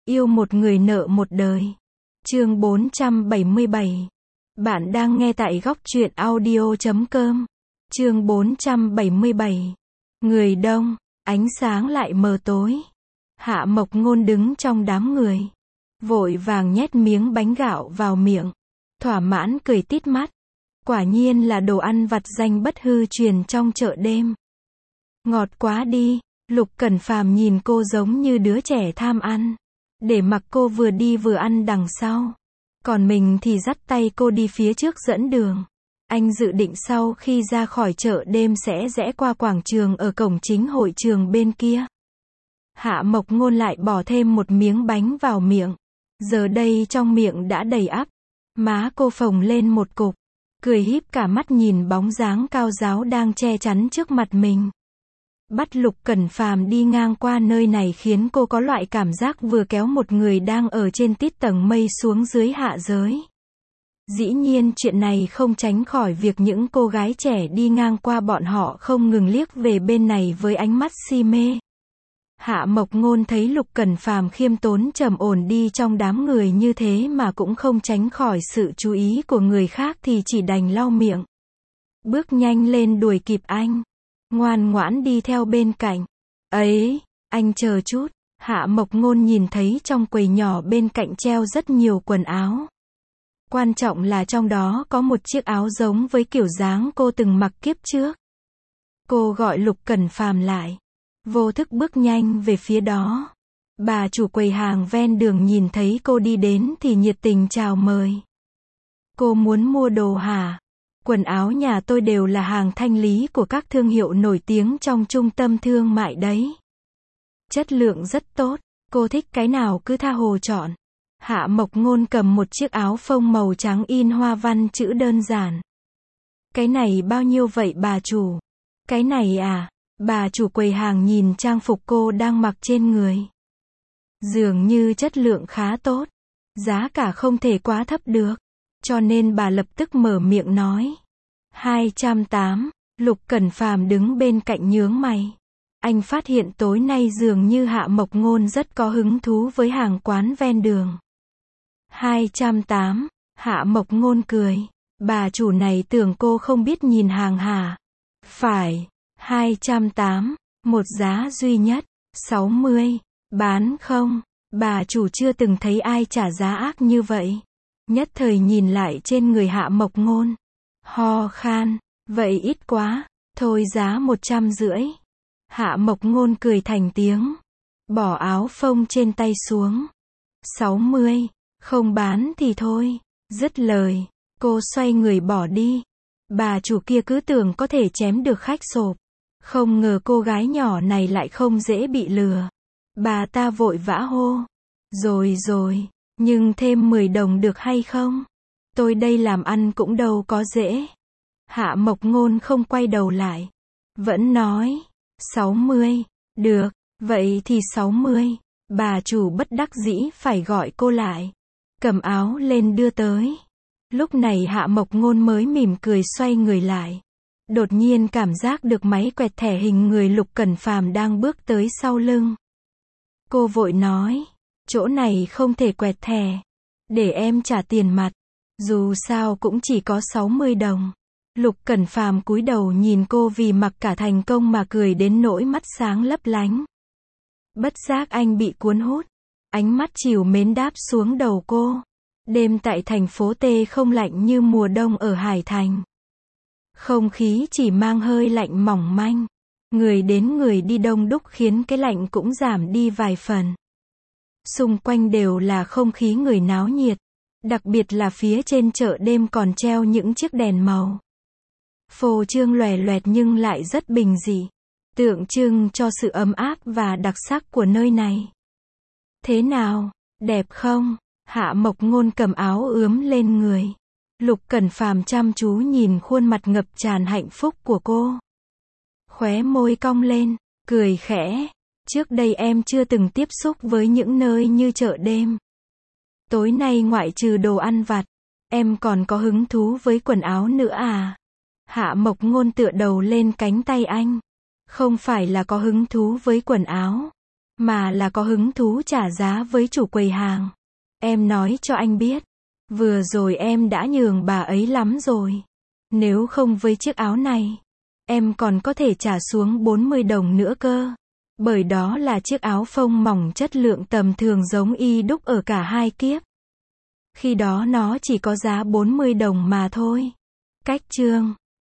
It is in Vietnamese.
Yêu một người nợ một đời. Chương 477. Bạn đang nghe tại góc truyện audio.com. Chương 477. Người đông, ánh sáng lại mờ tối. Hạ Mộc Ngôn đứng trong đám người, vội vàng nhét miếng bánh gạo vào miệng, thỏa mãn cười tít mắt. Quả nhiên là đồ ăn vặt danh bất hư truyền trong chợ đêm. Ngọt quá đi. Lục Cẩn Phàm nhìn cô giống như đứa trẻ tham ăn, để mặc cô vừa đi vừa ăn đằng sau, còn mình thì dắt tay cô đi phía trước dẫn đường. Anh dự định sau khi ra khỏi chợ đêm sẽ rẽ qua quảng trường ở cổng chính hội trường bên kia. Hạ Mộc Ngôn lại bỏ thêm một miếng bánh vào miệng. Giờ đây trong miệng đã đầy ắp, má cô phồng lên một cục, cười híp cả mắt nhìn bóng dáng cao ráo đang che chắn trước mặt mình. Bắt Lục Cẩn Phàm đi ngang qua nơi này khiến cô có loại cảm giác vừa kéo một người đang ở trên tít tầng mây xuống dưới hạ giới. Dĩ nhiên chuyện này không tránh khỏi việc những cô gái trẻ đi ngang qua bọn họ không ngừng liếc về bên này với ánh mắt si mê. Hạ Mộc Ngôn thấy Lục Cẩn Phàm khiêm tốn trầm ổn đi trong đám người như thế mà cũng không tránh khỏi sự chú ý của người khác thì chỉ đành lau miệng, bước nhanh lên đuổi kịp anh, ngoan ngoãn đi theo bên cạnh. Ấy, anh chờ chút. Hạ Mộc Ngôn nhìn thấy trong quầy nhỏ bên cạnh treo rất nhiều quần áo. Quan trọng là trong đó có một chiếc áo giống với kiểu dáng cô từng mặc kiếp trước. Cô gọi Lục Cẩn Phàm lại, vô thức bước nhanh về phía đó. Bà chủ quầy hàng ven đường nhìn thấy cô đi đến thì nhiệt tình chào mời. Cô muốn mua đồ hả? Quần áo nhà tôi đều là hàng thanh lý của các thương hiệu nổi tiếng trong trung tâm thương mại đấy. Chất lượng rất tốt, cô thích cái nào cứ tha hồ chọn. Hạ Mộc Ngôn cầm một chiếc áo phông màu trắng in hoa văn chữ đơn giản. Cái này bao nhiêu vậy bà chủ? Cái này à? Bà chủ quầy hàng nhìn trang phục cô đang mặc trên người. Dường như chất lượng khá tốt, giá cả không thể quá thấp được. Cho nên bà lập tức mở miệng nói. 280, Lục Cẩn Phàm đứng bên cạnh nhướng mày. Anh phát hiện tối nay dường như Hạ Mộc Ngôn rất có hứng thú với hàng quán ven đường. 280, Hạ Mộc Ngôn cười. Bà chủ này tưởng cô không biết nhìn hàng hả? Phải, 280, một giá duy nhất, 60, bán không? Bà chủ chưa từng thấy ai trả giá ác như vậy. Nhất thời nhìn lại trên người Hạ Mộc Ngôn, ho khan, vậy ít quá, thôi giá 150. Hạ Mộc Ngôn cười thành tiếng, bỏ áo phông trên tay xuống. 60, không bán thì thôi. Dứt lời, cô xoay người bỏ đi. Bà chủ kia cứ tưởng có thể chém được khách sộp, không ngờ cô gái nhỏ này lại không dễ bị lừa. Bà ta vội vã hô, rồi, nhưng thêm 10 đồng được hay không? Tôi đây làm ăn cũng đâu có dễ. Hạ Mộc Ngôn không quay đầu lại, vẫn nói, 60, được, vậy thì 60. Bà chủ bất đắc dĩ phải gọi cô lại, cầm áo lên đưa tới. Lúc này Hạ Mộc Ngôn mới mỉm cười xoay người lại. Đột nhiên cảm giác được máy quẹt thẻ hình người Lục Cẩn Phàm đang bước tới sau lưng. Cô vội nói, chỗ này không thể quẹt thẻ, để em trả tiền mặt, dù sao cũng chỉ có 60 đồng. Lục Cẩn Phàm cúi đầu nhìn cô vì mặc cả thành công mà cười đến nỗi mắt sáng lấp lánh. Bất giác anh bị cuốn hút, ánh mắt trìu mến đáp xuống đầu cô. Đêm tại thành phố T không lạnh như mùa đông ở Hải Thành. Không khí chỉ mang hơi lạnh mỏng manh. Người đến người đi đông đúc khiến cái lạnh cũng giảm đi vài phần. Xung quanh đều là không khí người náo nhiệt. Đặc biệt là phía trên chợ đêm còn treo những chiếc đèn màu. Phô trương lòe loẹt nhưng lại rất bình dị, tượng trưng cho sự ấm áp và đặc sắc của nơi này. Thế nào, đẹp không? Hạ Mộc Ngôn cầm áo ướm lên người. Lục Cẩn Phàm chăm chú nhìn khuôn mặt ngập tràn hạnh phúc của cô. Khóe môi cong lên, cười khẽ. Trước đây em chưa từng tiếp xúc với những nơi như chợ đêm. Tối nay ngoại trừ đồ ăn vặt, em còn có hứng thú với quần áo nữa à? Hạ Mộc Ngôn tựa đầu lên cánh tay anh. Không phải là có hứng thú với quần áo, mà là có hứng thú trả giá với chủ quầy hàng. Em nói cho anh biết, vừa rồi em đã nhường bà ấy lắm rồi. Nếu không với chiếc áo này, em còn có thể trả xuống 40 đồng nữa cơ. Bởi đó là chiếc áo phông mỏng chất lượng tầm thường giống y đúc ở cả hai kiếp. Khi đó nó chỉ có giá 40 đồng mà thôi. Cách chương